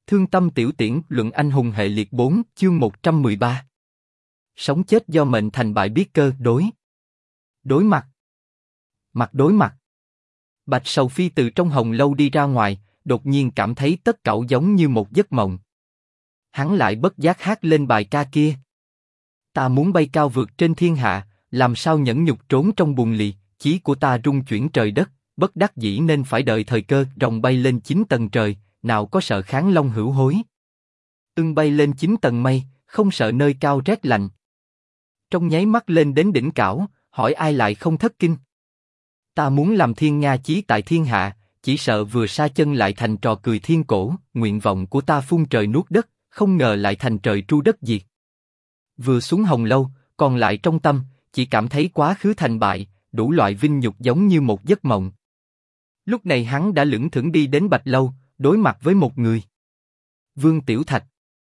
Thương tâm tiểu tiễn luận anh hùng hệ liệt 4 chương 113. Sống chết do mệnh thành bại biết cơ đối mặt. Mặt đối mặt. Bạch Sầu Phi từ trong hồng lâu đi ra ngoài, đột nhiên cảm thấy tất cẩu giống như một giấc mộng. Hắn lại bất giác hát lên bài ca kia. Ta muốn bay cao vượt trên thiên hạ, làm sao nhẫn nhục trốn trong bùn lì, chí của ta rung chuyển trời đất, bất đắc dĩ nên phải đợi thời cơ, rồng bay lên 9 tầng trời, nào có sợ kháng long hữu hối. Ưng bay lên 9 tầng mây, không sợ nơi cao rét lạnh. Trong nháy mắt lên đến đỉnh cảo, hỏi ai lại không thất kinh. Ta muốn làm thiên nga chí tại thiên hạ, chỉ sợ vừa sa chân lại thành trò cười thiên cổ. Nguyện vọng của ta phun trời nuốt đất, không ngờ lại thành trời tru đất diệt. Vừa xuống hồng lâu, còn lại trong tâm, chỉ cảm thấy quá khứ thành bại, đủ loại vinh nhục giống như một giấc mộng. Lúc này hắn đã lững thững đi đến Bạch Lâu, đối mặt với một người. Vương Tiểu Thạch.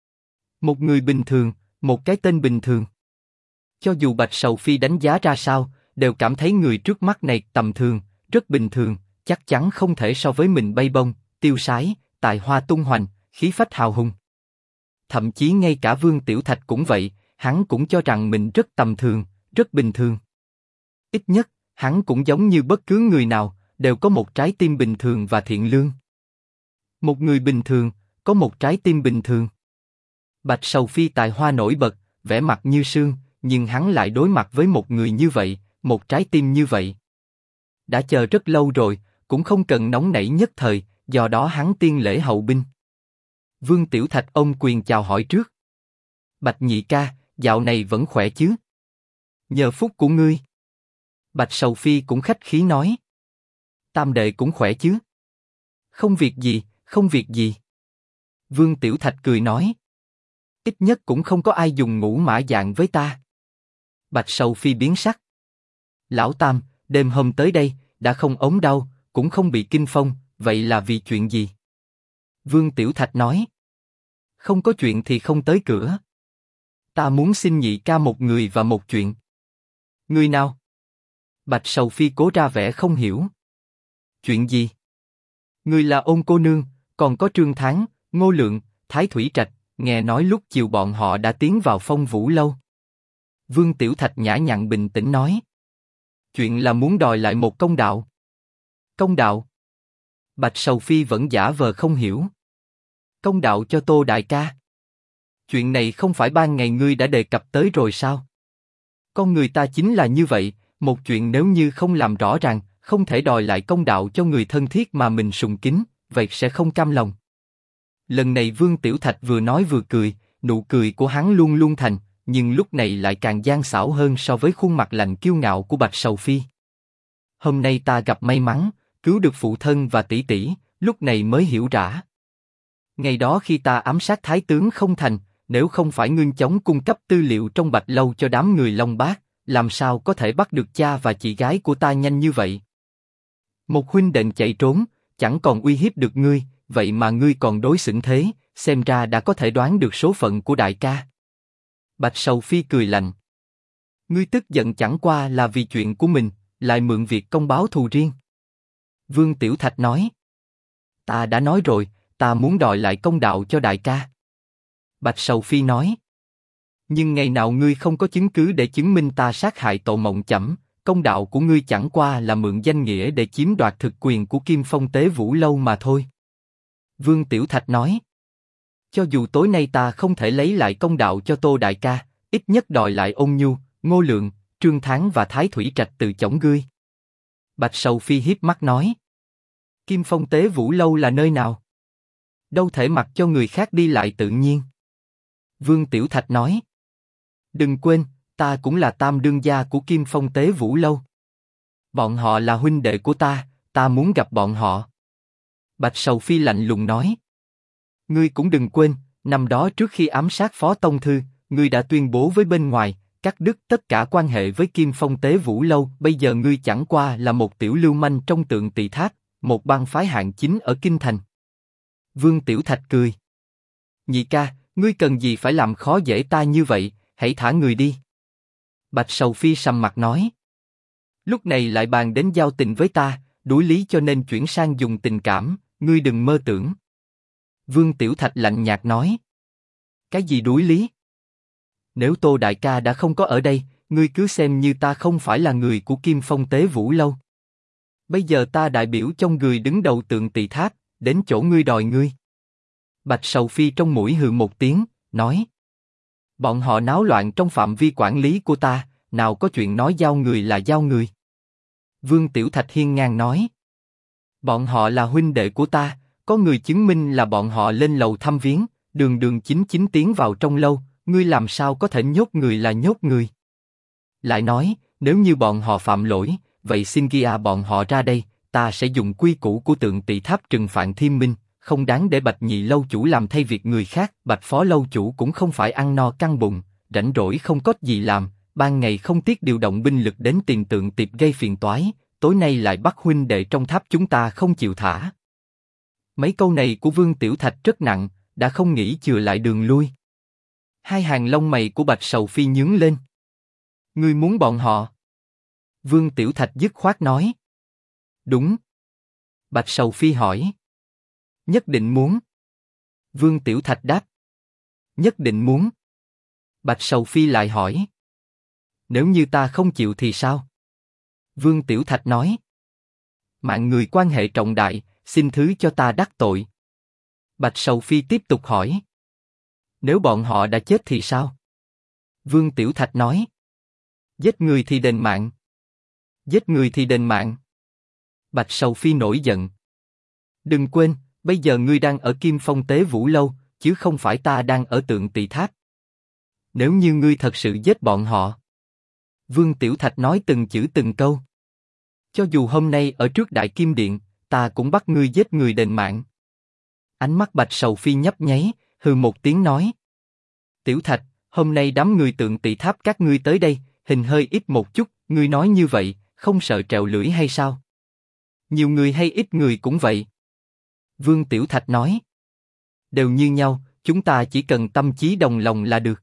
Một người bình thường, một cái tên bình thường. Cho dù Bạch Sầu Phi đánh giá ra sao, đều cảm thấy người trước mắt này tầm thường, rất bình thường, chắc chắn không thể so với mình bay bông, tiêu sái, tài hoa tung hoành, khí phách hào hùng. Thậm chí ngay cả Vương Tiểu Thạch cũng vậy, hắn cũng cho rằng mình rất tầm thường, rất bình thường. Ít nhất, hắn cũng giống như bất cứ người nào, đều có một trái tim bình thường và thiện lương. Một người bình thường, có một trái tim bình thường. Bạch Sầu Phi tài hoa nổi bật, vẻ mặt như sương, nhưng hắn lại đối mặt với một người như vậy, một trái tim như vậy. Đã chờ rất lâu rồi, cũng không cần nóng nảy nhất thời, do đó hắn tiên lễ hậu binh. Vương Tiểu Thạch ôm quyền chào hỏi trước. Bạch nhị ca, dạo này vẫn khỏe chứ? Nhờ phúc của ngươi. Bạch Sầu Phi cũng khách khí nói. Tam đệ cũng khỏe chứ? Không việc gì, không việc gì. Vương Tiểu Thạch cười nói. Ít nhất cũng không có ai dùng ngũ mã dạng với ta. Bạch Sầu Phi biến sắc. Lão Tam, đêm hôm tới đây, đã không ốm đau, cũng không bị kinh phong, vậy là vì chuyện gì? Vương Tiểu Thạch nói. Không có chuyện thì không tới cửa. Ta muốn xin nhị ca một người và một chuyện. Người nào? Bạch Sầu Phi cố ra vẻ không hiểu. Chuyện gì? Người là Ôn cô nương, còn có Trương Thắng, Ngô Lượng, Thái Thủy Trạch, nghe nói lúc chiều bọn họ đã tiến vào Phong Vũ lâu. Vương Tiểu Thạch nhã nhặn bình tĩnh nói. Chuyện là muốn đòi lại một công đạo. Công đạo? Bạch Sầu Phi vẫn giả vờ không hiểu. Công đạo cho Tô đại ca. Chuyện này không phải ban ngày ngươi đã đề cập tới rồi sao? Con người ta chính là như vậy, một chuyện nếu như không làm rõ ràng, không thể đòi lại công đạo cho người thân thiết mà mình sùng kính, vậy sẽ không cam lòng. Lần này Vương Tiểu Thạch vừa nói vừa cười, nụ cười của hắn luôn luôn thành, nhưng lúc này lại càng gian xảo hơn so với khuôn mặt lạnh kiêu ngạo của Bạch Sầu Phi. Hôm nay ta gặp may mắn, cứu được phụ thân và tỷ tỷ, lúc này mới hiểu rã. Ngày đó khi ta ám sát Thái tướng không thành, nếu không phải nhanh chóng cung cấp tư liệu trong Bạch Lâu cho đám người Long Bát, làm sao có thể bắt được cha và chị gái của ta nhanh như vậy? Một huynh đệ chạy trốn, chẳng còn uy hiếp được ngươi, vậy mà ngươi còn đối xử thế, xem ra đã có thể đoán được số phận của đại ca. Bạch Sầu Phi cười lạnh. Ngươi tức giận chẳng qua là vì chuyện của mình, lại mượn việc công báo thù riêng. Vương Tiểu Thạch nói. Ta đã nói rồi, ta muốn đòi lại công đạo cho đại ca. Bạch Sầu Phi nói. Nhưng ngày nào ngươi không có chứng cứ để chứng minh ta sát hại Tổ Mộng Chẩm, công đạo của ngươi chẳng qua là mượn danh nghĩa để chiếm đoạt thực quyền của Kim Phong Tế Vũ lâu mà thôi. Vương Tiểu Thạch nói. Cho dù tối nay ta không thể lấy lại công đạo cho Tô đại ca, ít nhất đòi lại Ôn Nhu, Ngô Lượng, Trương Thắng và Thái Thủy Trạch từ chổng ngươi. Bạch Sầu Phi hiếp mắt nói. Kim Phong Tế Vũ lâu là nơi nào? Đâu thể mặc cho người khác đi lại tự nhiên. Vương Tiểu Thạch nói. Đừng quên, ta cũng là tam đương gia của Kim Phong Tế Vũ lâu. Bọn họ là huynh đệ của ta muốn gặp bọn họ. Bạch Sầu Phi lạnh lùng nói. Ngươi cũng đừng quên, năm đó trước khi ám sát Phó Tông Thư, ngươi đã tuyên bố với bên ngoài, cắt đứt tất cả quan hệ với Kim Phong Tế Vũ lâu. Bây giờ ngươi chẳng qua là một tiểu lưu manh trong Tượng Tỳ Tháp, một bang phái hạng chính ở Kinh Thành. Vương Tiểu Thạch cười. Nhị ca, ngươi cần gì phải làm khó dễ ta như vậy, hãy thả người đi. Bạch Sầu Phi sầm mặt nói. Lúc này lại bàn đến giao tình với ta, đối lý cho nên chuyển sang dùng tình cảm, ngươi đừng mơ tưởng. Vương Tiểu Thạch lạnh nhạt nói. Cái gì đuối lý? Nếu Tô đại ca đã không có ở đây, ngươi cứ xem như ta không phải là người của Kim Phong Tế Vũ Lâu. Bây giờ ta đại biểu trong người đứng đầu Tượng Tỳ Tháp, đến chỗ ngươi đòi ngươi. Bạch Sầu Phi trong mũi hừ một tiếng, nói. Bọn họ náo loạn trong phạm vi quản lý của ta, nào có chuyện nói giao người là giao người. Vương Tiểu Thạch hiên ngang nói. Bọn họ là huynh đệ của ta, có người chứng minh là bọn họ lên lầu thăm viếng, đường đường chính chính tiến vào trong lâu, ngươi làm sao có thể nhốt người là nhốt người. Lại nói, nếu như bọn họ phạm lỗi, vậy xin ghi bọn họ ra đây, ta sẽ dùng quy củ của Tượng Tỳ Tháp trừng phạt Thiên Minh, không đáng để Bạch Nhị lâu chủ làm thay việc người khác. Bạch Phó lâu chủ cũng không phải ăn no căng bụng, rảnh rỗi không có gì làm, ban ngày không tiếc điều động binh lực đến tiền Tượng Tiệp gây phiền toái, tối nay lại bắt huynh đệ trong tháp chúng ta không chịu thả. Mấy câu này của Vương Tiểu Thạch rất nặng, đã không nghĩ chừa lại đường lui. Hai hàng lông mày của Bạch Sầu Phi nhướng lên. Ngươi muốn bọn họ? Vương Tiểu Thạch dứt khoát nói. Đúng. Bạch Sầu Phi hỏi. Nhất định muốn. Vương Tiểu Thạch đáp. Nhất định muốn. Bạch Sầu Phi lại hỏi. Nếu như ta không chịu thì sao? Vương Tiểu Thạch nói. Mạng người quan hệ trọng đại, xin thứ cho ta đắc tội. Bạch Sầu Phi tiếp tục hỏi. Nếu bọn họ đã chết thì sao? Vương Tiểu Thạch nói. Giết người thì đền mạng. Giết người thì đền mạng. Bạch Sầu Phi nổi giận. Đừng quên, bây giờ ngươi đang ở Kim Phong Tế Vũ Lâu, chứ không phải ta đang ở Tượng Tỳ Tháp. Nếu như ngươi thật sự giết bọn họ. Vương Tiểu Thạch nói từng chữ từng câu. Cho dù hôm nay ở trước Đại Kim Điện, ta cũng bắt ngươi giết người đền mạng. Ánh mắt Bạch Sầu Phi nhấp nháy, hừ một tiếng nói. Tiểu Thạch, hôm nay đám người Tượng Tỳ Tháp các ngươi tới đây, hình hơi ít một chút, ngươi nói như vậy, không sợ trèo lưỡi hay sao? Nhiều người hay ít người cũng vậy. Vương Tiểu Thạch nói. Đều như nhau, chúng ta chỉ cần tâm chí đồng lòng là được.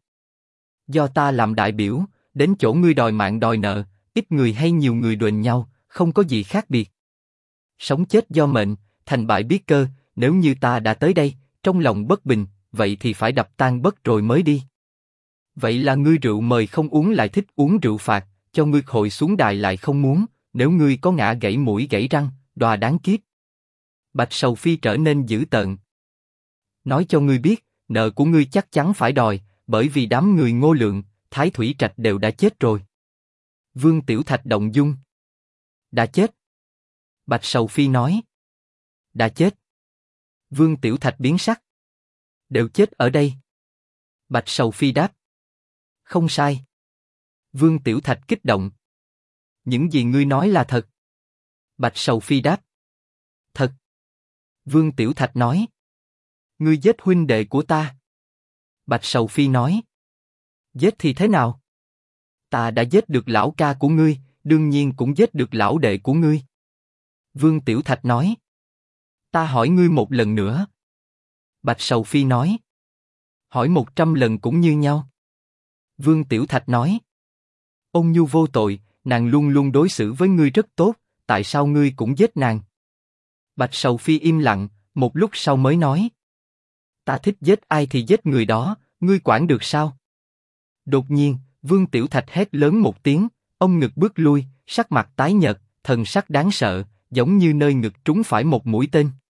Do ta làm đại biểu, đến chỗ ngươi đòi mạng đòi nợ, ít người hay nhiều người đền nhau, không có gì khác biệt. Sống chết do mệnh, thành bại biết cơ, nếu như ta đã tới đây, trong lòng bất bình, vậy thì phải đập tan bất rồi mới đi. Vậy là ngươi rượu mời không uống lại thích uống rượu phạt, cho ngươi hội xuống đài lại không muốn, nếu ngươi có ngã gãy mũi gãy răng, đọa đáng kiếp. Bạch Sầu Phi trở nên dữ tợn. Nói cho ngươi biết, nợ của ngươi chắc chắn phải đòi, bởi vì đám người Ngô Lượng, Thái Thủy Trạch đều đã chết rồi. Vương Tiểu Thạch động dung. Đã chết. Bạch Sầu Phi nói. Đã chết. Vương Tiểu Thạch biến sắc. Đều chết ở đây. Bạch Sầu Phi đáp. Không sai. Vương Tiểu Thạch kích động. Những gì ngươi nói là thật. Bạch Sầu Phi đáp. Thật. Vương Tiểu Thạch nói. Ngươi giết huynh đệ của ta. Bạch Sầu Phi nói. Giết thì thế nào? Ta đã giết được lão ca của ngươi, đương nhiên cũng giết được lão đệ của ngươi. Vương Tiểu Thạch nói. Ta hỏi ngươi một lần nữa. Bạch Sầu Phi nói. Hỏi 100 lần cũng như nhau. Vương Tiểu Thạch nói. Ôn nhu vô tội, nàng luôn luôn đối xử với ngươi rất tốt, tại sao ngươi cũng giết nàng? Bạch Sầu Phi im lặng, một lúc sau mới nói. Ta thích giết ai thì giết người đó, ngươi quản được sao? Đột nhiên, Vương Tiểu Thạch hét lớn một tiếng, ông ngực bước lui, sắc mặt tái nhợt, thần sắc đáng sợ, giống như nơi ngực trúng phải một mũi tên.